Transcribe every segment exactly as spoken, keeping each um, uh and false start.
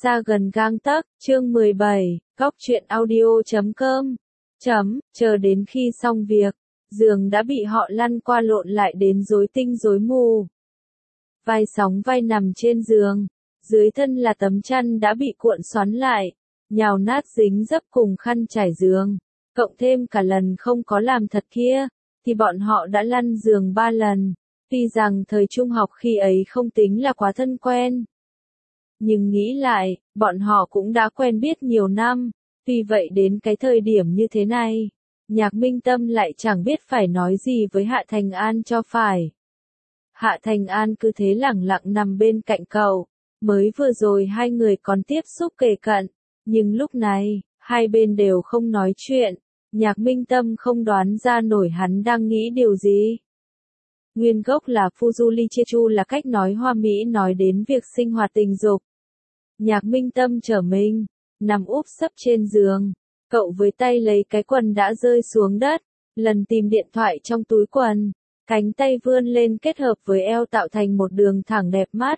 Xa gần gang tấc, chương mười bảy, góc truyện audio chấm com. Chấm, chờ đến khi xong việc, giường đã bị họ lăn qua lộn lại đến rối tinh rối mù. Vai sóng vai nằm trên giường, dưới thân là tấm chăn đã bị cuộn xoắn lại, nhào nát dính dấp cùng khăn trải giường, cộng thêm cả lần không có làm thật kia, thì bọn họ đã lăn giường ba lần. Tuy rằng thời trung học khi ấy không tính là quá thân quen, nhưng nghĩ lại, bọn họ cũng đã quen biết nhiều năm, tuy vậy đến cái thời điểm như thế này, Nhạc Minh Tâm lại chẳng biết phải nói gì với Hạ Thành An cho phải. Hạ Thành An cứ thế lẳng lặng nằm bên cạnh cậu, mới vừa rồi hai người còn tiếp xúc kề cận, nhưng lúc này, hai bên đều không nói chuyện, Nhạc Minh Tâm không đoán ra nổi hắn đang nghĩ điều gì. Nguyên gốc là Fujuli Chechu là cách nói Hoa Mỹ nói đến việc sinh hoạt tình dục. Nhạc Minh Tâm trở mình, nằm úp sấp trên giường, cậu với tay lấy cái quần đã rơi xuống đất, lần tìm điện thoại trong túi quần, cánh tay vươn lên kết hợp với eo tạo thành một đường thẳng đẹp mắt.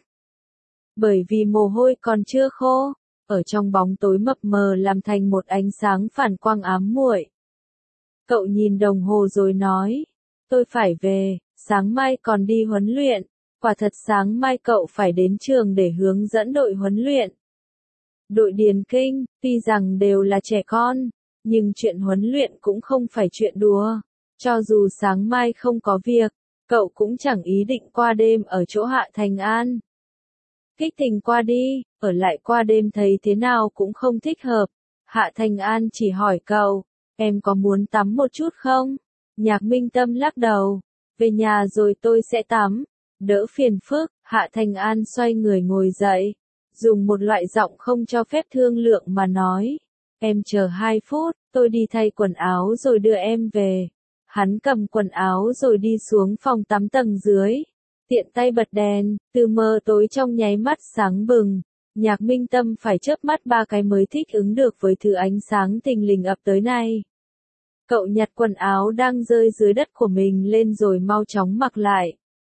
Bởi vì mồ hôi còn chưa khô, ở trong bóng tối mập mờ làm thành một ánh sáng phản quang ám muội. Cậu nhìn đồng hồ rồi nói, tôi phải về, sáng mai còn đi huấn luyện. Quả thật sáng mai cậu phải đến trường để hướng dẫn đội huấn luyện. Đội điền kinh, tuy rằng đều là trẻ con, nhưng chuyện huấn luyện cũng không phải chuyện đùa. Cho dù sáng mai không có việc, cậu cũng chẳng ý định qua đêm ở chỗ Hạ Thành An. Kích tình qua đi, ở lại qua đêm thấy thế nào cũng không thích hợp. Hạ Thành An chỉ hỏi cậu, em có muốn tắm một chút không? Nhạc Minh Tâm lắc đầu, về nhà rồi tôi sẽ tắm. Đỡ phiền phức, Hạ Thành An xoay người ngồi dậy, dùng một loại giọng không cho phép thương lượng mà nói, em chờ hai phút, tôi đi thay quần áo rồi đưa em về. Hắn cầm quần áo rồi đi xuống phòng tắm tầng dưới, tiện tay bật đèn, từ mờ tối trong nháy mắt sáng bừng. Nhạc Minh Tâm phải chớp mắt ba cái mới thích ứng được với thứ ánh sáng thình lình ập tới này. Cậu nhặt quần áo đang rơi dưới đất của mình lên rồi mau chóng mặc lại.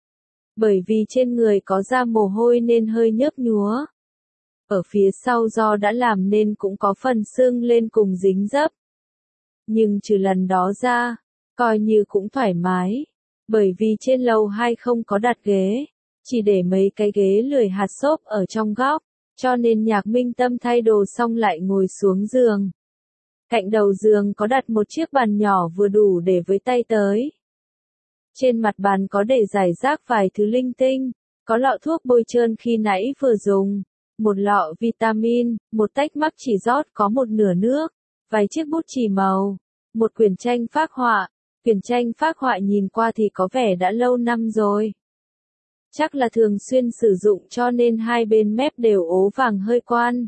Bởi vì trên người có ra mồ hôi nên hơi nhớp nhúa. Ở phía sau do đã làm nên cũng có phần sưng lên cùng dính dấp. Nhưng trừ lần đó ra, coi như cũng thoải mái. Bởi vì trên lầu hai không có đặt ghế, chỉ để mấy cái ghế lười hạt xốp ở trong góc, cho nên Nhạc Minh Tâm thay đồ xong lại ngồi xuống giường. Cạnh đầu giường có đặt một chiếc bàn nhỏ vừa đủ để với tay tới. Trên mặt bàn có để rải rác vài thứ linh tinh, có lọ thuốc bôi trơn khi nãy vừa dùng, một lọ vitamin, một tách mắc chỉ rót có một nửa nước, vài chiếc bút chì màu, một quyển tranh phác họa. Quyển tranh phác họa nhìn qua thì có vẻ đã lâu năm rồi. Chắc là thường xuyên sử dụng cho nên hai bên mép đều ố vàng hơi quan.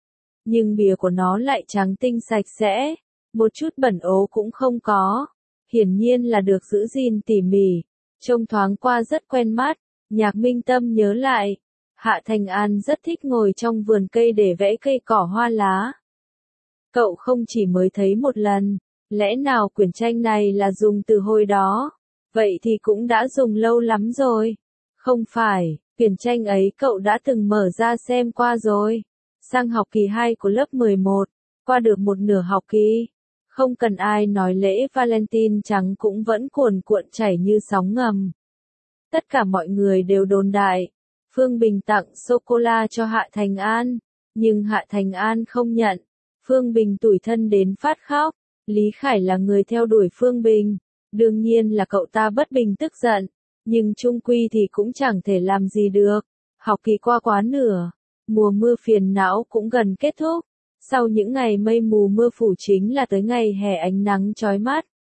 Nhưng bìa của nó lại trắng tinh sạch sẽ, một chút bẩn ố cũng không có. Hiển nhiên là được giữ gìn tỉ mỉ, trông thoáng qua rất quen mắt. Nhạc Minh Tâm nhớ lại, Hạ Thành An rất thích ngồi trong vườn cây để vẽ cây cỏ hoa lá. Cậu không chỉ mới thấy một lần, lẽ nào quyển tranh này là dùng từ hồi đó, vậy thì cũng đã dùng lâu lắm rồi. Không phải, quyển tranh ấy cậu đã từng mở ra xem qua rồi. Sang học kỳ hai của lớp mười một, qua được một nửa học kỳ. Không cần ai nói lễ Valentine trắng cũng vẫn cuồn cuộn chảy như sóng ngầm. Tất cả mọi người đều đồn đại. Phương Bình tặng sô-cô-la cho Hạ Thành An, nhưng Hạ Thành An không nhận. Phương Bình tủi thân đến phát khóc. Lý Khải là người theo đuổi Phương Bình. Đương nhiên là cậu ta bất bình tức giận. Nhưng chung quy thì cũng chẳng thể làm gì được. Học kỳ qua quá nửa. Mùa mưa phiền não cũng gần kết thúc. Sau những ngày mây mù mưa phủ chính là tới ngày hè ánh nắng chói mắt.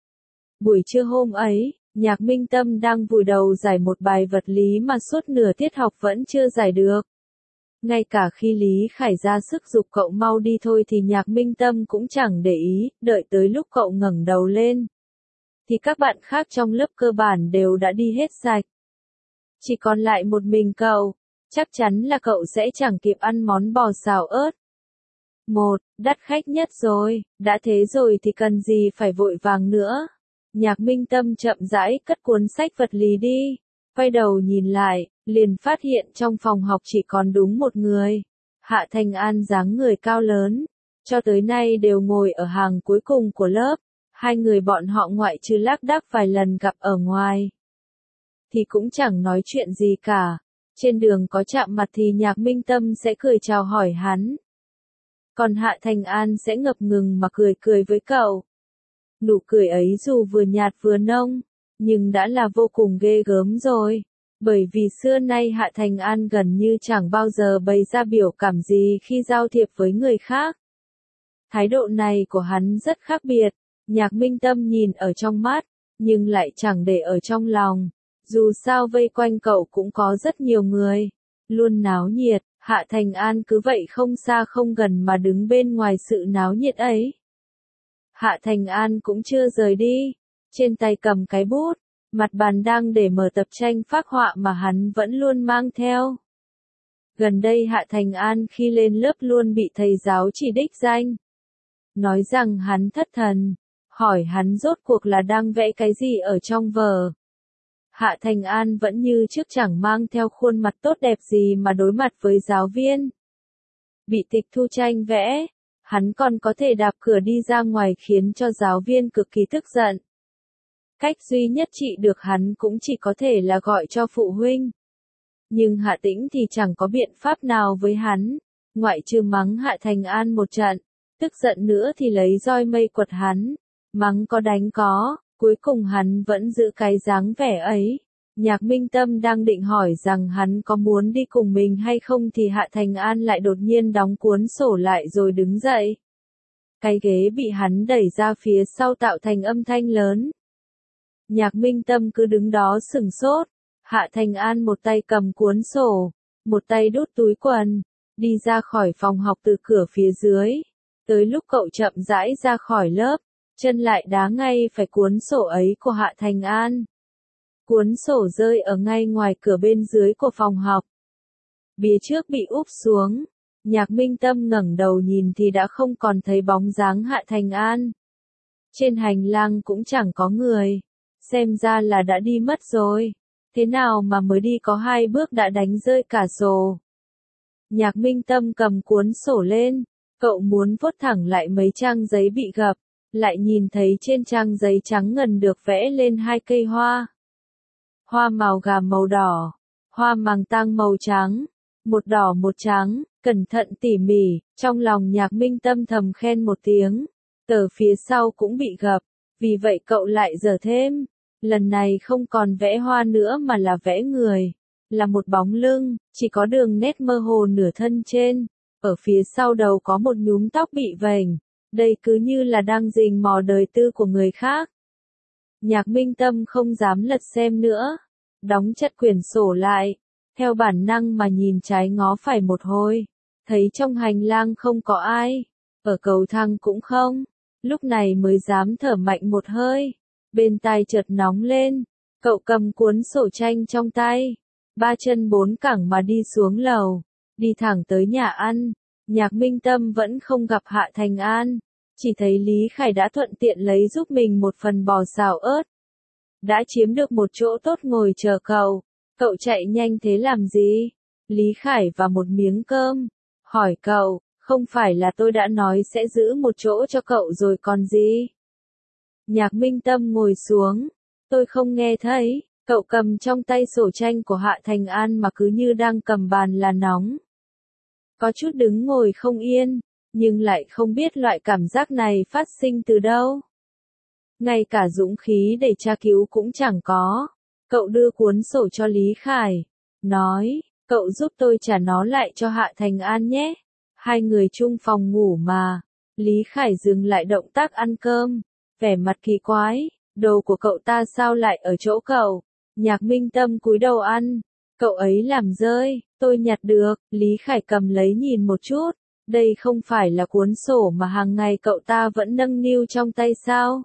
Buổi trưa hôm ấy, Nhạc Minh Tâm đang vùi đầu giải một bài vật lý mà suốt nửa tiết học vẫn chưa giải được. Ngay cả khi Lý Khải ra sức giục cậu mau đi thôi thì Nhạc Minh Tâm cũng chẳng để ý, đợi tới lúc cậu ngẩng đầu lên. Thì các bạn khác trong lớp cơ bản đều đã đi hết sạch. Chỉ còn lại một mình cậu, chắc chắn là cậu sẽ chẳng kịp ăn món bò xào ớt. Một, đắt khách nhất rồi, đã thế rồi thì cần gì phải vội vàng nữa. Nhạc Minh Tâm chậm rãi cất cuốn sách vật lý đi, quay đầu nhìn lại, liền phát hiện trong phòng học chỉ còn đúng một người. Hạ Thành An dáng người cao lớn, cho tới nay đều ngồi ở hàng cuối cùng của lớp, hai người bọn họ ngoại trừ lác đác vài lần gặp ở ngoài, thì cũng chẳng nói chuyện gì cả. Trên đường có chạm mặt thì Nhạc Minh Tâm sẽ cười chào hỏi hắn. Còn Hạ Thành An sẽ ngập ngừng mà cười cười với cậu. Nụ cười ấy dù vừa nhạt vừa nông, nhưng đã là vô cùng ghê gớm rồi. Bởi vì xưa nay Hạ Thành An gần như chẳng bao giờ bày ra biểu cảm gì khi giao thiệp với người khác. Thái độ này của hắn rất khác biệt, Nhạc Minh Tâm nhìn ở trong mắt, nhưng lại chẳng để ở trong lòng. Dù sao vây quanh cậu cũng có rất nhiều người, luôn náo nhiệt, Hạ Thành An cứ vậy không xa không gần mà đứng bên ngoài sự náo nhiệt ấy. Hạ Thành An cũng chưa rời đi, trên tay cầm cái bút, mặt bàn đang để mở tập tranh phác họa mà hắn vẫn luôn mang theo. Gần đây Hạ Thành An khi lên lớp luôn bị thầy giáo chỉ đích danh. Nói rằng hắn thất thần, hỏi hắn rốt cuộc là đang vẽ cái gì ở trong vở. Hạ Thành An vẫn như trước chẳng mang theo khuôn mặt tốt đẹp gì mà đối mặt với giáo viên. Bị tịch thu tranh vẽ, hắn còn có thể đạp cửa đi ra ngoài khiến cho giáo viên cực kỳ tức giận. Cách duy nhất trị được hắn cũng chỉ có thể là gọi cho phụ huynh. Nhưng Hạ Tĩnh thì chẳng có biện pháp nào với hắn, ngoại trừ mắng Hạ Thành An một trận, tức giận nữa thì lấy roi mây quật hắn, mắng có đánh có. Cuối cùng hắn vẫn giữ cái dáng vẻ ấy. Nhạc Minh Tâm đang định hỏi rằng hắn có muốn đi cùng mình hay không thì Hạ Thành An lại đột nhiên đóng cuốn sổ lại rồi đứng dậy. Cái ghế bị hắn đẩy ra phía sau tạo thành âm thanh lớn. Nhạc Minh Tâm cứ đứng đó sửng sốt. Hạ Thành An một tay cầm cuốn sổ, một tay đút túi quần, đi ra khỏi phòng học từ cửa phía dưới. Tới lúc cậu chậm rãi ra khỏi lớp, chân lại đá ngay phải cuốn sổ ấy của Hạ Thành An. Cuốn sổ rơi ở ngay ngoài cửa bên dưới của phòng học. Bìa trước bị úp xuống. Nhạc Minh Tâm ngẩng đầu nhìn thì đã không còn thấy bóng dáng Hạ Thành An. Trên hành lang cũng chẳng có người. Xem ra là đã đi mất rồi. Thế nào mà mới đi có hai bước đã đánh rơi cả sổ. Nhạc Minh Tâm cầm cuốn sổ lên. Cậu muốn vuốt thẳng lại mấy trang giấy bị gập. Lại nhìn thấy trên trang giấy trắng ngần được vẽ lên hai cây hoa. Hoa màu gà màu đỏ, hoa màng tang màu trắng, một đỏ một trắng, cẩn thận tỉ mỉ, trong lòng Nhạc Minh Tâm thầm khen một tiếng. Tờ phía sau cũng bị gập, vì vậy cậu lại dở thêm. Lần này không còn vẽ hoa nữa mà là vẽ người, là một bóng lưng, chỉ có đường nét mơ hồ nửa thân trên. Ở phía sau đầu có một nhúm tóc bị vành. Đây cứ như là đang rình mò đời tư của người khác. Nhạc Minh Tâm không dám lật xem nữa. Đóng chặt quyển sổ lại. Theo bản năng mà nhìn trái ngó phải một hồi. Thấy trong hành lang không có ai. Ở cầu thang cũng không. Lúc này mới dám thở mạnh một hơi. Bên tai chợt nóng lên. Cậu cầm cuốn sổ tranh trong tay. Ba chân bốn cẳng mà đi xuống lầu. Đi thẳng tới nhà ăn. Nhạc Minh Tâm vẫn không gặp Hạ Thành An. Chỉ thấy Lý Khải đã thuận tiện lấy giúp mình một phần bò xào ớt. Đã chiếm được một chỗ tốt ngồi chờ cậu. Cậu chạy nhanh thế làm gì? Lý Khải và một miếng cơm. Hỏi cậu, không phải là tôi đã nói sẽ giữ một chỗ cho cậu rồi còn gì? Nhạc Minh Tâm ngồi xuống. Tôi không nghe thấy. Cậu cầm trong tay sổ tranh của Hạ Thành An mà cứ như đang cầm bàn là nóng. Có chút đứng ngồi không yên, nhưng lại không biết loại cảm giác này phát sinh từ đâu. Ngay cả dũng khí để tra cứu cũng chẳng có. Cậu đưa cuốn sổ cho Lý Khải, nói, cậu giúp tôi trả nó lại cho Hạ Thành An nhé. Hai người chung phòng ngủ mà. Lý Khải dừng lại động tác ăn cơm, vẻ mặt kỳ quái, đồ của cậu ta sao lại ở chỗ cậu? Nhạc Minh Tâm cúi đầu ăn, cậu ấy làm rơi, tôi nhặt được. Lý Khải cầm lấy nhìn một chút. Đây không phải là cuốn sổ mà hàng ngày cậu ta vẫn nâng niu trong tay sao?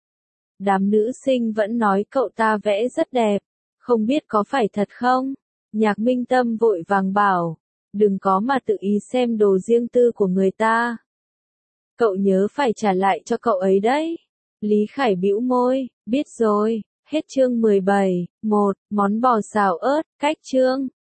Đám nữ sinh vẫn nói cậu ta vẽ rất đẹp, không biết có phải thật không? Nhạc Minh Tâm vội vàng bảo, đừng có mà tự ý xem đồ riêng tư của người ta. Cậu nhớ phải trả lại cho cậu ấy đấy. Lý Khải bĩu môi, biết rồi. Hết chương mười bảy, một, món bò xào ớt, cách chương.